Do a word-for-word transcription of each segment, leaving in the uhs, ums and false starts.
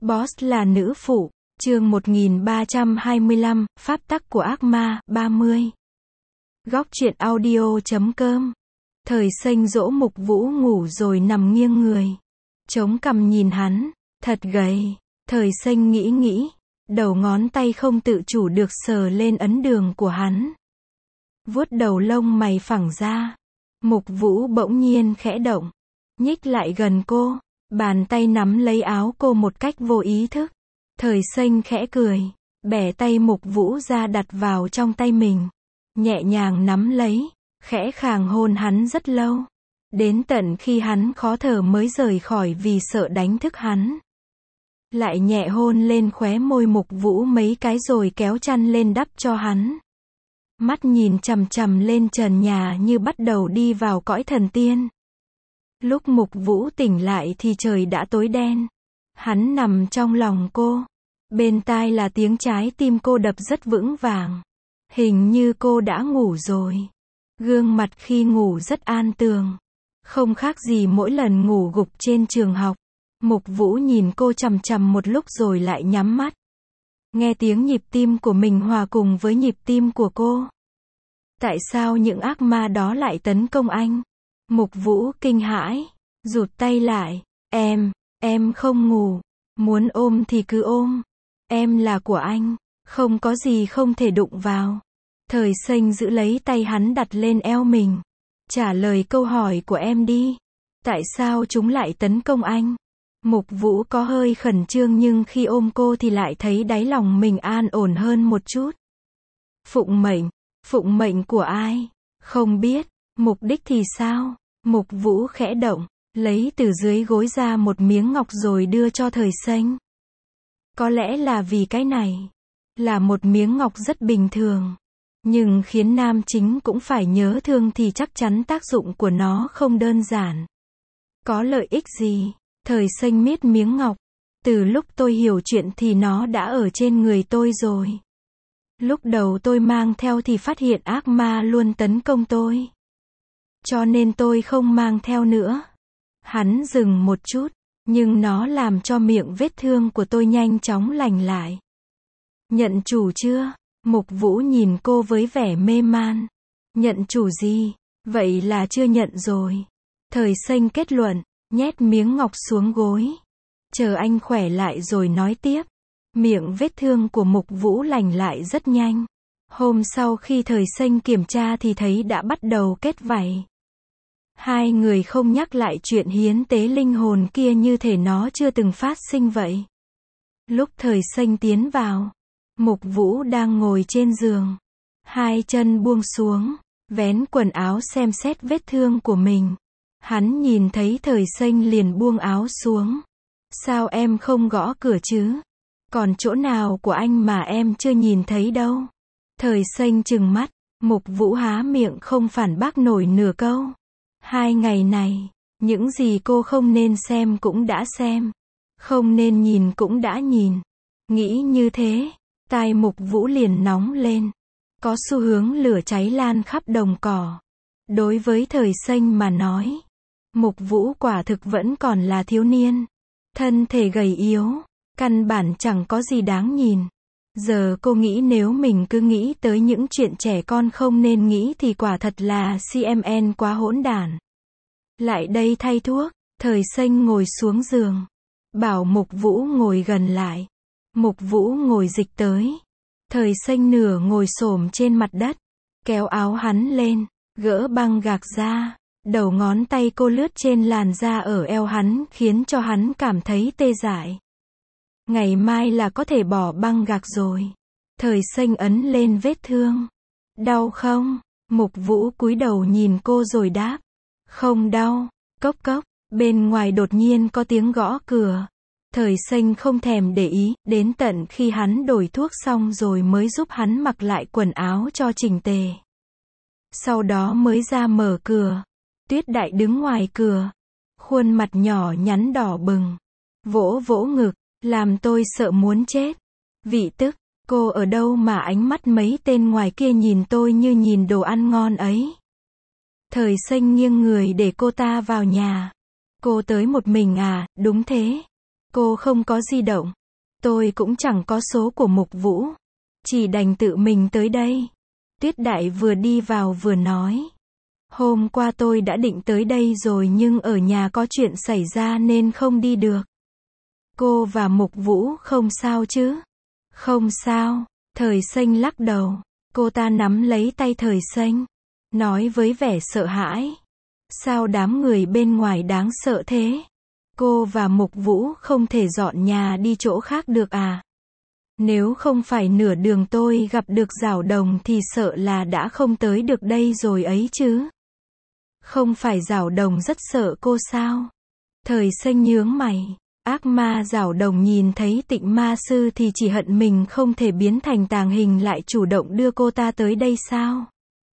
Boss là nữ phụ. Chương một nghìn ba trăm hai mươi lăm, Pháp tắc của ác ma, ba mươi. Góc truyện audio chấm com. Thời Xanh dỗ Mục Vũ ngủ rồi nằm nghiêng người. Chống cằm nhìn hắn, thật gầy. Thời Xanh nghĩ nghĩ, đầu ngón tay không tự chủ được sờ lên ấn đường của hắn. Vuốt đầu lông mày phẳng ra. Mục Vũ bỗng nhiên khẽ động, nhích lại gần cô, bàn tay nắm lấy áo cô một cách vô ý thức. Thời Xanh khẽ cười, bẻ tay Mục Vũ ra đặt vào trong tay mình, nhẹ nhàng nắm lấy, khẽ khàng hôn hắn rất lâu, đến tận khi hắn khó thở mới rời khỏi vì sợ đánh thức hắn. Lại nhẹ hôn lên khóe môi Mục Vũ mấy cái rồi kéo chăn lên đắp cho hắn. Mắt nhìn chằm chằm lên trần nhà như bắt đầu đi vào cõi thần tiên. Lúc Mục Vũ tỉnh lại thì trời đã tối đen. Hắn nằm trong lòng cô. Bên tai là tiếng trái tim cô đập rất vững vàng. Hình như cô đã ngủ rồi. Gương mặt khi ngủ rất an tường. Không khác gì mỗi lần ngủ gục trên trường học. Mục Vũ nhìn cô chằm chằm một lúc rồi lại nhắm mắt. Nghe tiếng nhịp tim của mình hòa cùng với nhịp tim của cô. Tại sao những ác ma đó lại tấn công anh? Mục Vũ kinh hãi, rụt tay lại. Em, em không ngủ. Muốn ôm thì cứ ôm. Em là của anh, không có gì không thể đụng vào. Thời Xanh giữ lấy tay hắn đặt lên eo mình. Trả lời câu hỏi của em đi. Tại sao chúng lại tấn công anh? Mục Vũ có hơi khẩn trương nhưng khi ôm cô thì lại thấy đáy lòng mình an ổn hơn một chút. Phụng mệnh. Phụng mệnh của ai? Không biết. Mục đích thì sao? Mục Vũ khẽ động, lấy từ dưới gối ra một miếng ngọc rồi đưa cho Thời Xanh. Có lẽ là vì cái này là một miếng ngọc rất bình thường, nhưng khiến nam chính cũng phải nhớ thương thì chắc chắn tác dụng của nó không đơn giản. Có lợi ích gì? Thời Xanh miết miếng ngọc. Từ lúc tôi hiểu chuyện thì nó đã ở trên người tôi rồi. Lúc đầu tôi mang theo thì phát hiện ác ma luôn tấn công tôi. Cho nên tôi không mang theo nữa. Hắn dừng một chút, nhưng nó làm cho miệng vết thương của tôi nhanh chóng lành lại. Nhận chủ chưa? Mục Vũ nhìn cô với vẻ mê man. Nhận chủ gì? Vậy là chưa nhận rồi. Thời Xanh kết luận, nhét miếng ngọc xuống gối. Chờ anh khỏe lại rồi nói tiếp. Miệng vết thương của Mục Vũ lành lại rất nhanh. Hôm sau khi Thời Xanh kiểm tra thì thấy đã bắt đầu kết vảy. Hai người không nhắc lại chuyện hiến tế linh hồn kia như thể nó chưa từng phát sinh vậy. Lúc Thời Xanh tiến vào, Mục Vũ đang ngồi trên giường. Hai chân buông xuống, vén quần áo xem xét vết thương của mình. Hắn nhìn thấy Thời Xanh liền buông áo xuống. Sao em không gõ cửa chứ? Còn chỗ nào của anh mà em chưa nhìn thấy đâu? Thời Xanh trừng mắt, Mục Vũ há miệng không phản bác nổi nửa câu. Hai ngày này, những gì cô không nên xem cũng đã xem. Không nên nhìn cũng đã nhìn. Nghĩ như thế, tai Mục Vũ liền nóng lên. Có xu hướng lửa cháy lan khắp đồng cỏ. Đối với Thời Xanh mà nói, Mục Vũ quả thực vẫn còn là thiếu niên. Thân thể gầy yếu, căn bản chẳng có gì đáng nhìn. Giờ cô nghĩ nếu mình cứ nghĩ tới những chuyện trẻ con không nên nghĩ thì quả thật là xê em en quá hỗn đản. Lại đây thay thuốc. Thời Xanh ngồi xuống giường, bảo Mục Vũ ngồi gần lại. Mục Vũ ngồi dịch tới. Thời Xanh nửa ngồi xổm trên mặt đất, kéo áo hắn lên, gỡ băng gạc ra. Đầu ngón tay cô lướt trên làn da ở eo hắn khiến cho hắn cảm thấy tê dại. Ngày mai là có thể bỏ băng gạc rồi. Thời Xanh ấn lên vết thương. Đau không? Mục Vũ cúi đầu nhìn cô rồi đáp. Không đau. Cốc cốc. Bên ngoài đột nhiên có tiếng gõ cửa. Thời Xanh không thèm để ý, đến tận khi hắn đổi thuốc xong rồi mới giúp hắn mặc lại quần áo cho chỉnh tề. Sau đó mới ra mở cửa. Tuyết Đại đứng ngoài cửa. Khuôn mặt nhỏ nhắn đỏ bừng. Vỗ vỗ ngực. Làm tôi sợ muốn chết. Vị Tức, cô ở đâu mà ánh mắt mấy tên ngoài kia nhìn tôi như nhìn đồ ăn ngon ấy? Thời Xanh nghiêng người để cô ta vào nhà. Cô tới một mình à? Đúng thế. Cô không có di động. Tôi cũng chẳng có số của Mục Vũ. Chỉ đành tự mình tới đây. Tuyết Đại vừa đi vào vừa nói. Hôm qua tôi đã định tới đây rồi nhưng ở nhà có chuyện xảy ra nên không đi được. Cô và Mục Vũ không sao chứ? Không sao. Thời Xanh lắc đầu. Cô ta nắm lấy tay Thời Xanh. Nói với vẻ sợ hãi. Sao đám người bên ngoài đáng sợ thế? Cô và Mục Vũ không thể dọn nhà đi chỗ khác được à? Nếu không phải nửa đường tôi gặp được Giảo Đồng thì sợ là đã không tới được đây rồi ấy chứ. Không phải Giảo Đồng rất sợ cô sao? Thời Xanh nhướng mày. Ác ma Giảo Đồng nhìn thấy Tịnh Ma Sư thì chỉ hận mình không thể biến thành tàng hình lại chủ động đưa cô ta tới đây sao?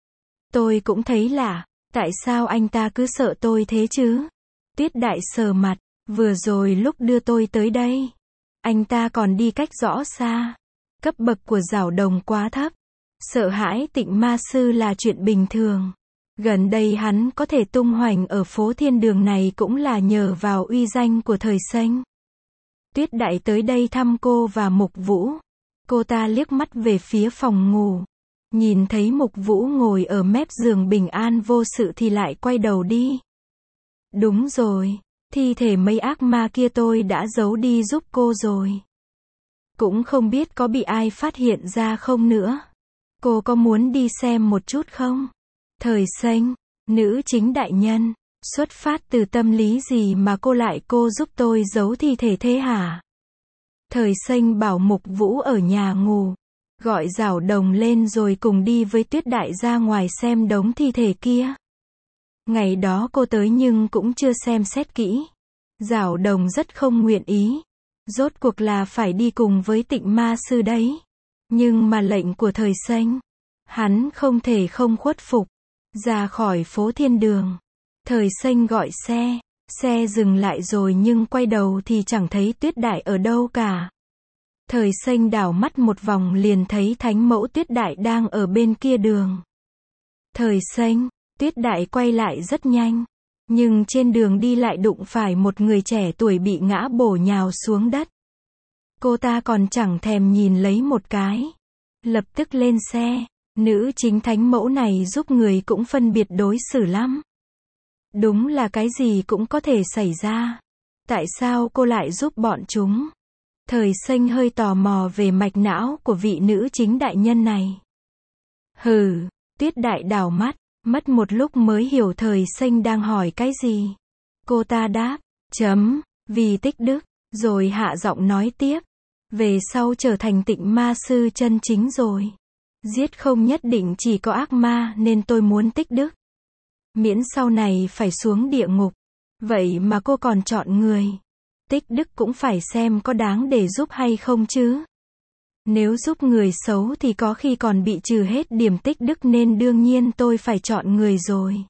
Tôi cũng thấy lạ. Tại sao anh ta cứ sợ tôi thế chứ? Tuyết Đại sờ mặt. Vừa rồi lúc đưa tôi tới đây, anh ta còn đi cách rõ xa. Cấp bậc của Giảo Đồng quá thấp. Sợ hãi Tịnh Ma Sư là chuyện bình thường. Gần đây hắn có thể tung hoành ở phố thiên đường này cũng là nhờ vào uy danh của Thời Xanh. Tuyết Đại tới đây thăm cô và Mục Vũ. Cô ta liếc mắt về phía phòng ngủ. Nhìn thấy Mục Vũ ngồi ở mép giường bình an vô sự thì lại quay đầu đi. Đúng rồi. Thi thể mấy ác ma kia tôi đã giấu đi giúp cô rồi. Cũng không biết có bị ai phát hiện ra không nữa. Cô có muốn đi xem một chút không? Thời Xanh, nữ chính đại nhân, xuất phát từ tâm lý gì mà cô lại cô giúp tôi giấu thi thể thế hả? Thời Xanh bảo Mục Vũ ở nhà ngủ, gọi Giảo Đồng lên rồi cùng đi với Tuyết Đại ra ngoài xem đống thi thể kia. Ngày đó cô tới nhưng cũng chưa xem xét kỹ. Giảo Đồng rất không nguyện ý. Rốt cuộc là phải đi cùng với Tịnh Ma Sư đấy. Nhưng mà lệnh của Thời Xanh, hắn không thể không khuất phục. Ra khỏi phố thiên đường. Thời Xanh gọi xe. Xe dừng lại rồi nhưng quay đầu thì chẳng thấy Tuyết Đại ở đâu cả. Thời Xanh đảo mắt một vòng liền thấy Thánh Mẫu Tuyết Đại đang ở bên kia đường. Thời Xanh, Tuyết Đại quay lại rất nhanh. Nhưng trên đường đi lại đụng phải một người trẻ tuổi bị ngã bổ nhào xuống đất. Cô ta còn chẳng thèm nhìn lấy một cái. Lập tức lên xe. Nữ chính Thánh Mẫu này giúp người cũng phân biệt đối xử lắm. Đúng là cái gì cũng có thể xảy ra. Tại sao cô lại giúp bọn chúng? Thời Xanh hơi tò mò về mạch não của vị nữ chính đại nhân này. Hừ, Tuyết Đại đảo mắt, mất một lúc mới hiểu Thời Xanh đang hỏi cái gì. Cô ta đáp, chấm, vì tích đức, rồi hạ giọng nói tiếp. Về sau trở thành Tịnh Ma Sư chân chính rồi. Giết không nhất định chỉ có ác ma nên tôi muốn tích đức. Miễn sau này phải xuống địa ngục. Vậy mà cô còn chọn người. Tích đức cũng phải xem có đáng để giúp hay không chứ. Nếu giúp người xấu thì có khi còn bị trừ hết điểm tích đức nên đương nhiên tôi phải chọn người rồi.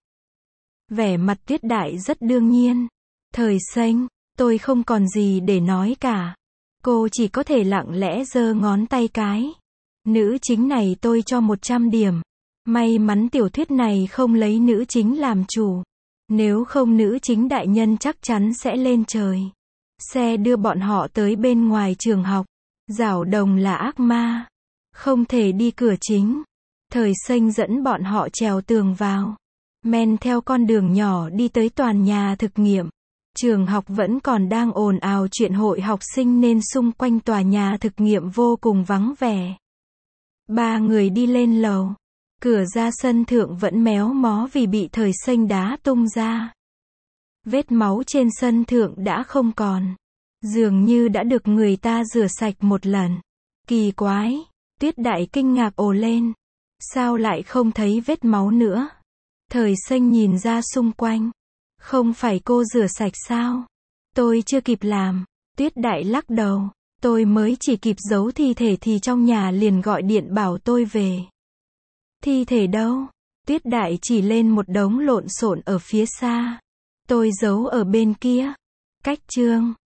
Vẻ mặt Tuyết Đại rất đương nhiên. Thời Xanh, tôi không còn gì để nói cả. Cô chỉ có thể lặng lẽ giơ ngón tay cái. Nữ chính này tôi cho một trăm điểm. May mắn tiểu thuyết này không lấy nữ chính làm chủ. Nếu không nữ chính đại nhân chắc chắn sẽ lên trời. Xe đưa bọn họ tới bên ngoài trường học. Giảo Đồng là ác ma. Không thể đi cửa chính. Thời Xanh dẫn bọn họ trèo tường vào. Men theo con đường nhỏ đi tới toàn nhà thực nghiệm. Trường học vẫn còn đang ồn ào chuyện hội học sinh nên xung quanh tòa nhà thực nghiệm vô cùng vắng vẻ. Ba người đi lên lầu. Cửa ra sân thượng vẫn méo mó vì bị Thời Xanh đá tung ra. Vết máu trên sân thượng đã không còn. Dường như đã được người ta rửa sạch một lần. Kỳ quái. Tuyết Đại kinh ngạc ồ lên. Sao lại không thấy vết máu nữa? Thời Xanh nhìn ra xung quanh. Không phải cô rửa sạch sao? Tôi chưa kịp làm. Tuyết Đại lắc đầu. Tôi mới chỉ kịp giấu thi thể thì trong nhà liền gọi điện bảo tôi về. Thi thể đâu? Tuyết Đại chỉ lên một đống lộn xộn ở phía xa. Tôi giấu ở bên kia. Cách chương